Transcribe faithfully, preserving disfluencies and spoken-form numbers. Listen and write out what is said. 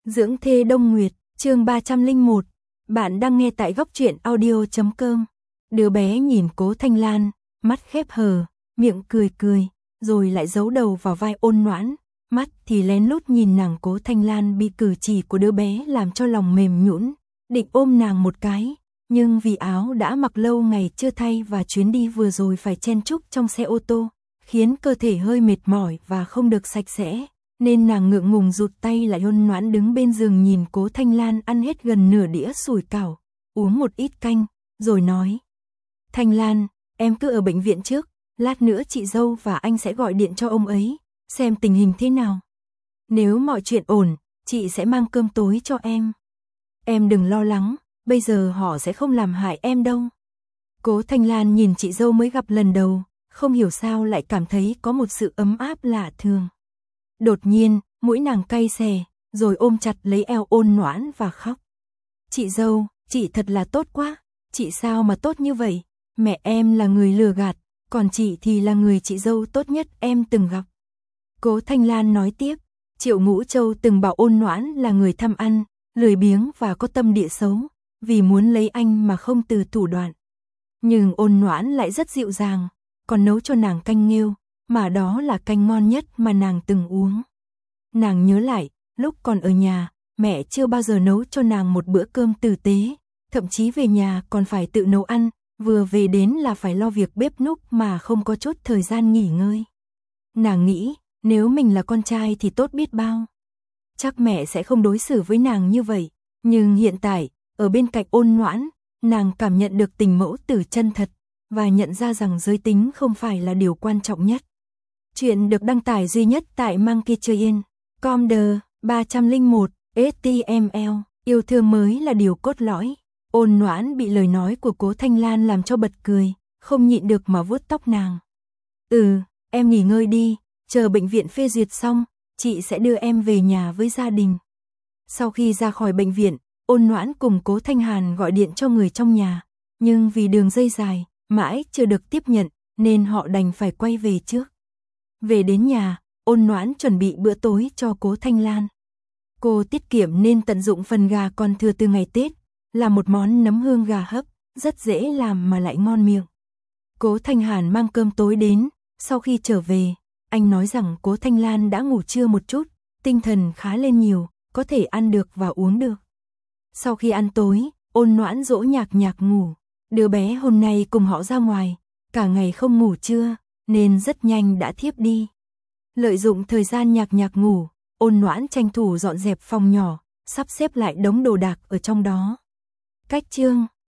Dưỡng thê Đông Nguyệt, chương ba trăm lẻ một. Bạn đang nghe tại góc truyện audio chấm com. Đứa bé nhìn Cố Thanh Lan, mắt khép hờ, miệng cười cười, rồi lại giấu đầu vào vai Ôn Noãn, mắt thì lén lút nhìn nàng. Cố Thanh Lan bị cử chỉ của đứa bé làm cho lòng mềm nhũn, định ôm nàng một cái, nhưng vì áo đã mặc lâu ngày chưa thay và chuyến đi vừa rồi phải chen chúc trong xe ô tô, khiến cơ thể hơi mệt mỏi và không được sạch sẽ, nên nàng ngượng ngùng rụt tay lại. Ôn Noãn đứng bên giường nhìn Cố Thanh Lan ăn hết gần nửa đĩa sủi cảo, uống một ít canh, rồi nói: Thanh Lan, em cứ ở bệnh viện trước, lát nữa chị dâu và anh sẽ gọi điện cho ông ấy, xem tình hình thế nào. Nếu mọi chuyện ổn, chị sẽ mang cơm tối cho em. Em đừng lo lắng, bây giờ họ sẽ không làm hại em đâu. Cố Thanh Lan nhìn chị dâu mới gặp lần đầu, không hiểu sao lại cảm thấy có một sự ấm áp lạ thường. Đột nhiên, mũi nàng cay xè, rồi ôm chặt lấy eo Ôn Noãn và khóc. Chị dâu, chị thật là tốt quá, chị sao mà tốt như vậy? Mẹ em là người lừa gạt, còn chị thì là người chị dâu tốt nhất em từng gặp. Cố Thanh Lan nói tiếp, Triệu Ngũ Châu từng bảo Ôn Noãn là người tham ăn, lười biếng và có tâm địa xấu, vì muốn lấy anh mà không từ thủ đoạn. Nhưng Ôn Noãn lại rất dịu dàng, còn nấu cho nàng canh nghêu, mà đó là canh ngon nhất mà nàng từng uống. Nàng nhớ lại, lúc còn ở nhà, mẹ chưa bao giờ nấu cho nàng một bữa cơm tử tế, thậm chí về nhà còn phải tự nấu ăn, vừa về đến là phải lo việc bếp núc mà không có chút thời gian nghỉ ngơi. Nàng nghĩ, nếu mình là con trai thì tốt biết bao. Chắc mẹ sẽ không đối xử với nàng như vậy, nhưng hiện tại, ở bên cạnh Ôn Noãn, nàng cảm nhận được tình mẫu tử chân thật, và nhận ra rằng giới tính không phải là điều quan trọng nhất. Chuyện được đăng tải duy nhất tại Monkey Train chấm com. ba trăm lẻ một ét tê em lờ. Yêu thương mới là điều cốt lõi. Ôn Noãn bị lời nói của Cố Thanh Lan làm cho bật cười, không nhịn được mà vuốt tóc nàng. Ừ, em nghỉ ngơi đi, chờ bệnh viện phê duyệt xong, chị sẽ đưa em về nhà với gia đình. Sau khi ra khỏi bệnh viện, Ôn Noãn cùng Cố Thanh Hàn gọi điện cho người trong nhà, nhưng vì đường dây dài, mãi chưa được tiếp nhận, nên họ đành phải quay về trước. Về đến nhà, Ôn Noãn chuẩn bị bữa tối cho Cố Thanh Lan. Cô tiết kiệm nên tận dụng phần gà còn thừa từ ngày Tết, là một món nấm hương gà hấp, rất dễ làm mà lại ngon miệng. Cố Thanh Hàn mang cơm tối đến, sau khi trở về, anh nói rằng Cố Thanh Lan đã ngủ trưa một chút, tinh thần khá lên nhiều, có thể ăn được và uống được. Sau khi ăn tối, Ôn Noãn dỗ Nhạc Nhạc ngủ, đứa bé hôm nay cùng họ ra ngoài, cả ngày không ngủ trưa, nên rất nhanh đã thiếp đi. Lợi dụng thời gian Nhạc Nhạc ngủ, Ôn Noãn tranh thủ dọn dẹp phòng nhỏ, sắp xếp lại đống đồ đạc ở trong đó. Cách chương